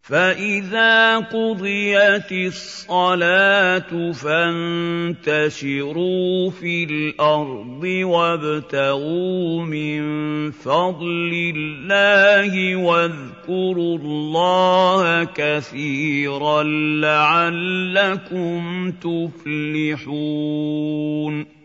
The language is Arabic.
فَإِذَا قُضِيَتِ الصَّلَاةُ فَانتَشِرُوا فِي الْأَرْضِ وَابْتَغُوا مِن فَضْلِ اللَّهِ وَاذْكُرُوا اللَّهَ كَثِيرًا لَّعَلَّكُمْ تُفْلِحُونَ